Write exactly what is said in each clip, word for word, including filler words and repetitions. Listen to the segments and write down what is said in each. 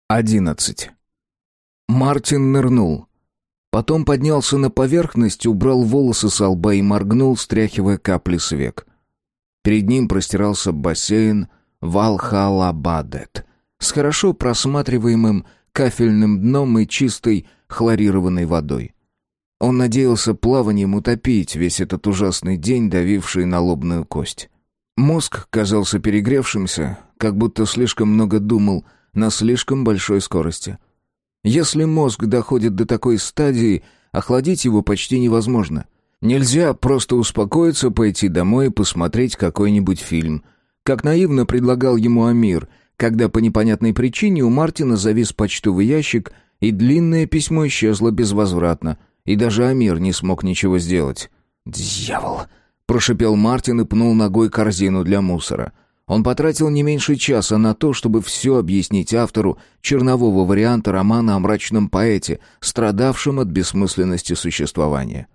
Одиннадцать. Мартин нырнул. Потом поднялся на поверхность, убрал волосы со лба и моргнул, стряхивая капли с век. Перед ним простирался бассейн Валхалла-Бадет с хорошо просматриваемым кафельным дном и чистой хлорированной водой. Он надеялся плаванием утопить весь этот ужасный день, давивший на лобную кость. Мозг казался перегревшимся, как будто слишком много думал на слишком большой скорости. Если мозг доходит до такой стадии, охладить его почти невозможно. Нельзя просто успокоиться, пойти домой и посмотреть какой-нибудь фильм, как наивно предлагал ему Амир, когда по непонятной причине у Мартина завис почтовый ящик, и длинное письмо исчезло безвозвратно, и даже Амир не смог ничего сделать. «Дьявол!» — прошипел Мартин и пнул ногой корзину для мусора. Он потратил не меньше часа на то, чтобы все объяснить автору чернового варианта романа о мрачном поэте, страдавшем от бессмысленности существования.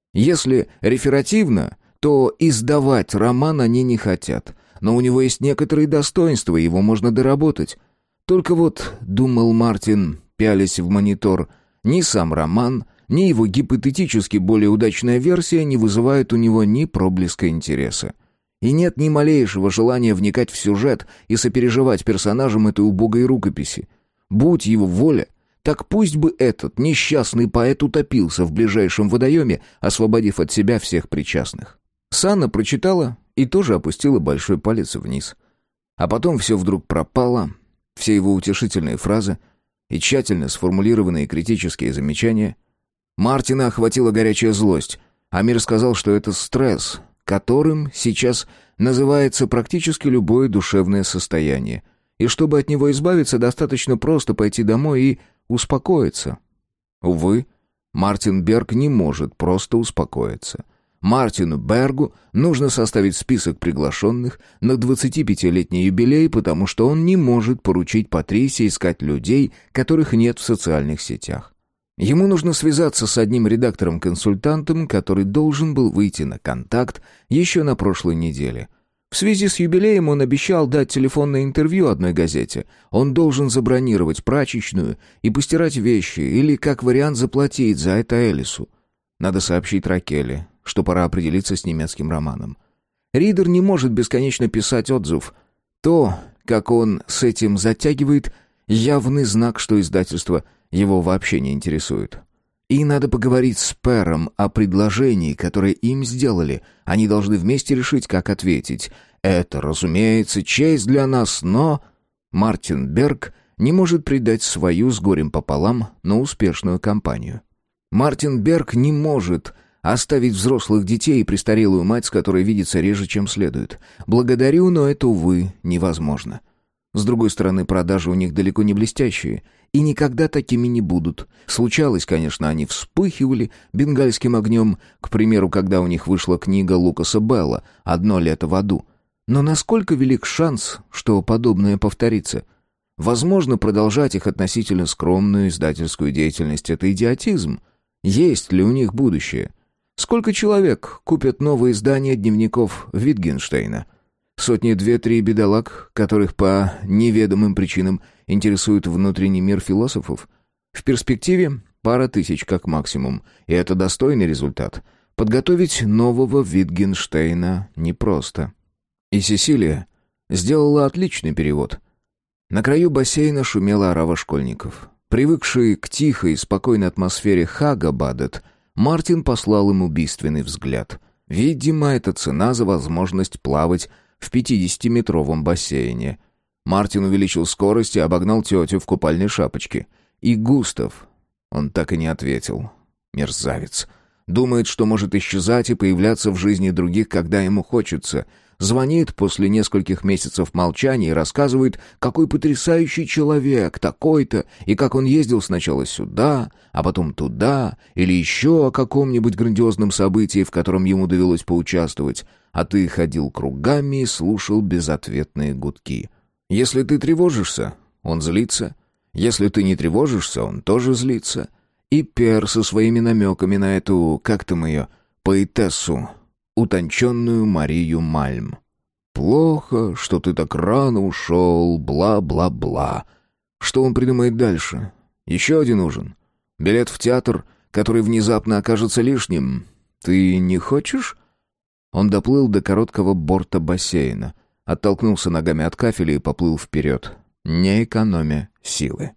Если реферативно, то издавать роман они не хотят, но у него есть некоторые достоинства, его можно доработать. Только вот, думал Мартин, пялясь в монитор, ни сам роман, ни его гипотетически более удачная версия не вызывают у него ни проблеска интереса. И нет ни малейшего желания вникать в сюжет и сопереживать персонажам этой убогой рукописи. Будь его воля, так пусть бы этот несчастный поэт утопился в ближайшем водоеме, освободив от себя всех причастных. Санна прочитала и тоже опустила большой палец вниз. А потом все вдруг пропало, все его утешительные фразы и тщательно сформулированные критические замечания. Мартина охватила горячая злость. Амир сказал, что это стресс, которым сейчас называется практически любое душевное состояние. И чтобы от него избавиться, достаточно просто пойти домой и успокоиться. Увы, Мартин Берг не может просто успокоиться. Мартину Бергу нужно составить список приглашенных на двадцатипятилетний юбилей, потому что он не может поручить Патрисе искать людей, которых нет в социальных сетях. Ему нужно связаться с одним редактором-консультантом, который должен был выйти на контакт еще на прошлой неделе. В связи с юбилеем он обещал дать телефонное интервью одной газете. Он должен забронировать прачечную и постирать вещи, или, как вариант, заплатить за это Элису. Надо сообщить Ракеле, что пора определиться с немецким романом. Ридер не может бесконечно писать отзыв. То, как он с этим затягивает, явный знак, что издательство его вообще не интересует. И надо поговорить с Пером о предложении, которое им сделали. Они должны вместе решить, как ответить. Это, разумеется, честь для нас, но... Мартин Берг не может предать свою с горем пополам, но успешную компанию. Мартин Берг не может оставить взрослых детей и престарелую мать, с которой видится реже, чем следует. Благодарю, но это, увы, невозможно. С другой стороны, продажи у них далеко не блестящие, и никогда такими не будут. Случалось, конечно, они вспыхивали бенгальским огнем, к примеру, когда у них вышла книга Лукаса Белла «Одно лето в аду». Но насколько велик шанс, что подобное повторится? Возможно, продолжать их относительно скромную издательскую деятельность — это идиотизм. Есть ли у них будущее? Сколько человек купят новые издания дневников Витгенштейна? Сотни две-три бедолаг, которых по неведомым причинам интересует внутренний мир философов. В перспективе пара тысяч как максимум, и это достойный результат. Подготовить нового Витгенштейна непросто. И Сесилия сделала отличный перевод. На краю бассейна шумела орава школьников. Привыкший к тихой и спокойной атмосфере Хага-Бадет, Мартин послал им убийственный взгляд. Видимо, это цена за возможность плавать в пятидесятиметровом бассейне. Мартин увеличил скорость и обогнал тетю в купальной шапочке. И Густав. Он так и не ответил. Мерзавец. Думает, что может исчезать и появляться в жизни других, когда ему хочется. Звонит после нескольких месяцев молчания и рассказывает, какой потрясающий человек, такой-то, и как он ездил сначала сюда, а потом туда, или еще о каком-нибудь грандиозном событии, в котором ему довелось поучаствовать, а ты ходил кругами и слушал безответные гудки. Если ты тревожишься, он злится. Если ты не тревожишься, он тоже злится. И Пер со своими намеками на эту, как там ее, поэтессу, утонченную Марию Мальм. «Плохо, что ты так рано ушел, бла-бла-бла». Что он придумает дальше? Еще один ужин? Билет в театр, который внезапно окажется лишним? Ты не хочешь? Он доплыл до короткого борта бассейна, оттолкнулся ногами от кафеля и поплыл вперед, не экономя силы.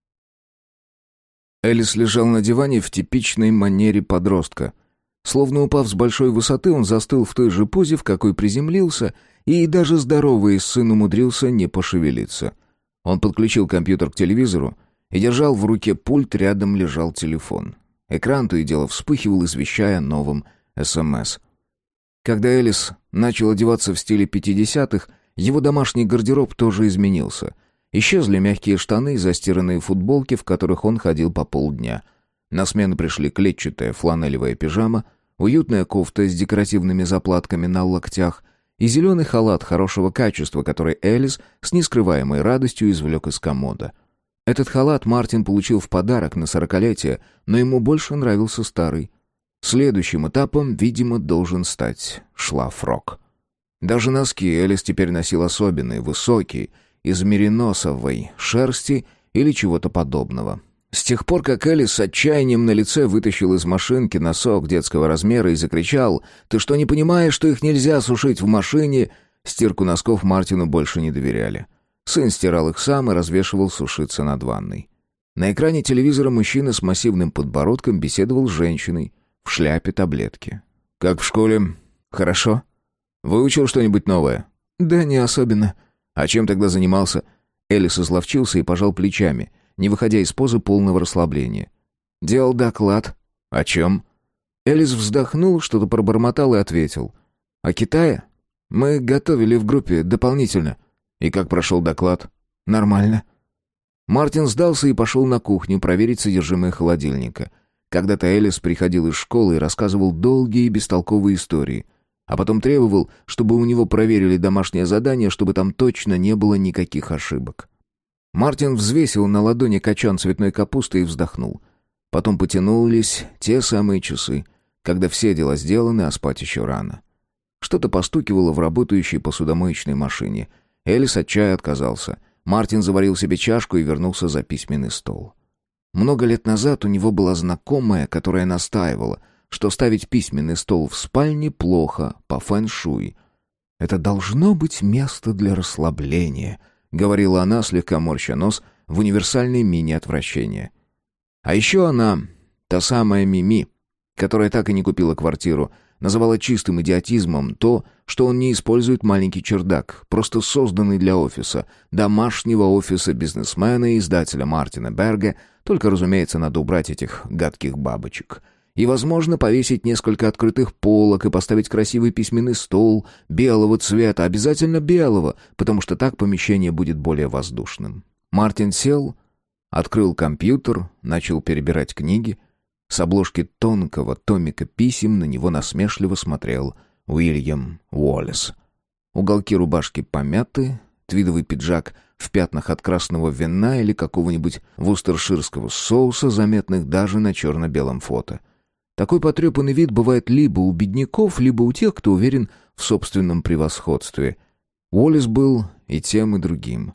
Элис лежал на диване в типичной манере подростка. Словно упав с большой высоты, он застыл в той же позе, в какой приземлился, и даже здоровый сын умудрился не пошевелиться. Он подключил компьютер к телевизору и держал в руке пульт, рядом лежал телефон. Экран то и дело вспыхивал, извещая о новом СМС. Когда Элис начал одеваться в стиле пятидесятых, его домашний гардероб тоже изменился. Исчезли мягкие штаны и застиранные футболки, в которых он ходил по полдня. На смену пришли клетчатая фланелевая пижама, уютная кофта с декоративными заплатками на локтях и зеленый халат хорошего качества, который Элис с нескрываемой радостью извлек из комода. Этот халат Мартин получил в подарок на сорокалетие, но ему больше нравился старый. Следующим этапом, видимо, должен стать шлафрок. Даже носки Элис теперь носил особенные, высокие, из мериносовой шерсти или чего-то подобного. С тех пор, как Элис с отчаянием на лице вытащил из машинки носок детского размера и закричал: «Ты что, не понимаешь, что их нельзя сушить в машине?» Стирку носков Мартину больше не доверяли. Сын стирал их сам и развешивал сушиться над ванной. На экране телевизора мужчина с массивным подбородком беседовал с женщиной в шляпе таблетки. «Как в школе? Хорошо. Выучил что-нибудь новое?» «Да не особенно». «А чем тогда занимался?» Элис изловчился и пожал плечами, не выходя из позы полного расслабления. «Делал доклад». «О чем?» Элис вздохнул, что-то пробормотал и ответил. «О Китае? Мы готовили в группе дополнительно». «И как прошел доклад?» «Нормально». Мартин сдался и пошел на кухню проверить содержимое холодильника. Когда-то Элис приходил из школы и рассказывал долгие и бестолковые истории. А потом требовал, чтобы у него проверили домашнее задание, чтобы там точно не было никаких ошибок. Мартин взвесил на ладони качан цветной капусты и вздохнул. Потом потянулись те самые часы, когда все дела сделаны, а спать еще рано. Что-то постукивало в работающей посудомоечной машине. Элис от чая отказался. Мартин заварил себе чашку и вернулся за письменный стол. Много лет назад у него была знакомая, которая настаивала, что ставить письменный стол в спальне плохо по фэн-шуй. «Это должно быть место для расслабления», — говорила она, слегка морща нос, в универсальной мини-отвращения. А еще она, та самая Мими, которая так и не купила квартиру, называла чистым идиотизмом то, что он не использует маленький чердак, просто созданный для офиса, домашнего офиса бизнесмена и издателя Мартина Берга, только, разумеется, надо убрать этих гадких бабочек. И, возможно, повесить несколько открытых полок и поставить красивый письменный стол белого цвета, обязательно белого, потому что так помещение будет более воздушным. Мартин сел, открыл компьютер, начал перебирать книги. С обложки тонкого томика писем на него насмешливо смотрел Уильям Уоллес. Уголки рубашки помяты, твидовый пиджак в пятнах от красного вина или какого-нибудь вустерширского соуса, заметных даже на черно-белом фото. Такой потрепанный вид бывает либо у бедняков, либо у тех, кто уверен в собственном превосходстве. Уоллес был и тем, и другим.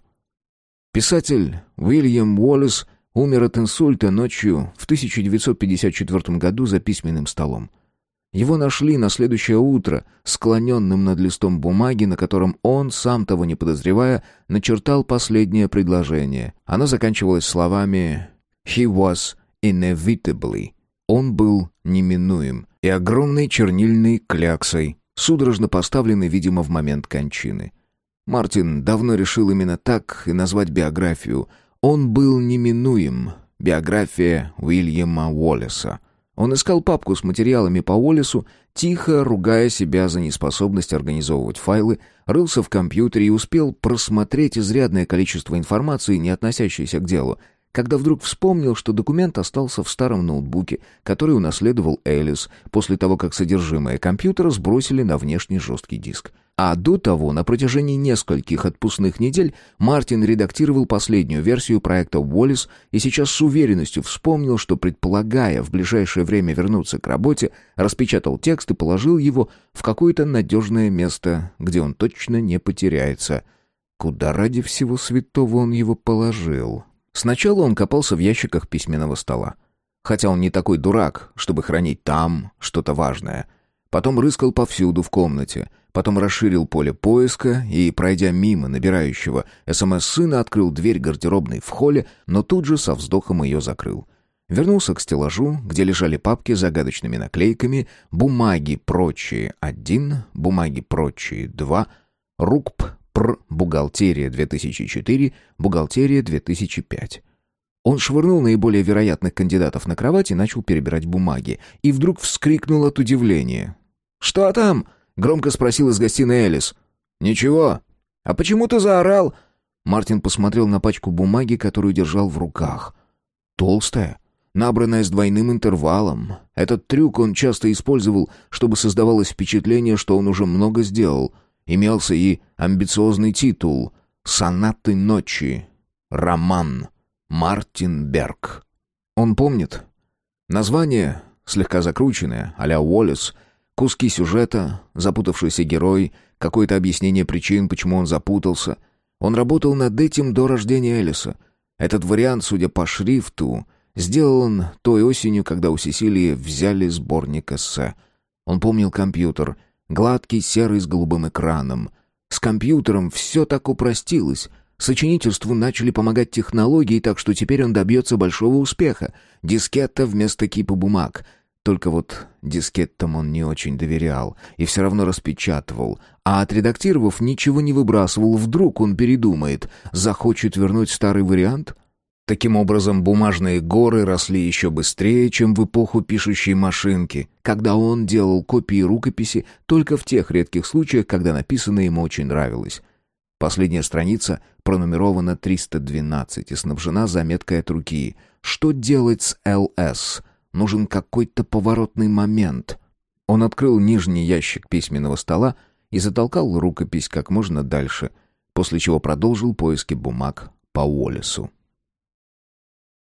Писатель Уильям Уоллес умер от инсульта ночью в тысяча девятьсот пятьдесят четвёртом году за письменным столом. Его нашли на следующее утро, склоненным над листом бумаги, на котором он, сам того не подозревая, начертал последнее предложение. Оно заканчивалось словами «He was inevitably». Он был неминуем и огромной чернильной кляксой, судорожно поставленной, видимо, в момент кончины. Мартин давно решил именно так и назвать биографию. Он был неминуем. Биография Уильяма Уоллеса. Он искал папку с материалами по Уоллесу, тихо ругая себя за неспособность организовывать файлы, рылся в компьютере и успел просмотреть изрядное количество информации, не относящейся к делу, когда вдруг вспомнил, что документ остался в старом ноутбуке, который унаследовал Элис после того, как содержимое компьютера сбросили на внешний жесткий диск. А до того, на протяжении нескольких отпускных недель, Мартин редактировал последнюю версию проекта Уоллес и сейчас с уверенностью вспомнил, что, предполагая в ближайшее время вернуться к работе, распечатал текст и положил его в какое-то надежное место, где он точно не потеряется. Куда ради всего святого он его положил? Сначала он копался в ящиках письменного стола. Хотя он не такой дурак, чтобы хранить там что-то важное. Потом рыскал повсюду в комнате. Потом расширил поле поиска и, пройдя мимо набирающего СМС сына, открыл дверь гардеробной в холле, но тут же со вздохом ее закрыл. Вернулся к стеллажу, где лежали папки с загадочными наклейками, бумаги прочие один, бумаги прочие два, РУКП, ПР, бухгалтерия две тысячи четыре, бухгалтерия две тысячи пять. Он швырнул наиболее вероятных кандидатов на кровать и начал перебирать бумаги. И вдруг вскрикнул от удивления. «Что там?» — громко спросил из гостиной Элис. «Ничего. А почему ты заорал?» Мартин посмотрел на пачку бумаги, которую держал в руках. Толстая, набранная с двойным интервалом. Этот трюк он часто использовал, чтобы создавалось впечатление, что он уже много сделал. Имелся и амбициозный титул «Сонаты ночи». Роман. Мартин Берг. Он помнит. Название, слегка закрученное, а-ля Уоллес, куски сюжета, запутавшийся герой, какое-то объяснение причин, почему он запутался. Он работал над этим до рождения Элиса. Этот вариант, судя по шрифту, сделал он той осенью, когда у Сесилии взяли сборник эссе. Он помнил компьютер, гладкий, серый, с голубым экраном. С компьютером все так упростилось. Сочинительству начали помогать технологии, так что теперь он добьется большого успеха. Дискетта вместо кипа бумаг. Только вот дискеттам он не очень доверял и все равно распечатывал. А отредактировав, ничего не выбрасывал. Вдруг он передумает, захочет вернуть старый вариант? Таким образом, бумажные горы росли еще быстрее, чем в эпоху пишущей машинки, когда он делал копии рукописи только в тех редких случаях, когда написанное ему очень нравилось. Последняя страница пронумерована триста двенадцать и снабжена заметкой от руки. Что делать с ЛС? Нужен какой-то поворотный момент. Он открыл нижний ящик письменного стола и затолкал рукопись как можно дальше, после чего продолжил поиски бумаг по Уоллесу.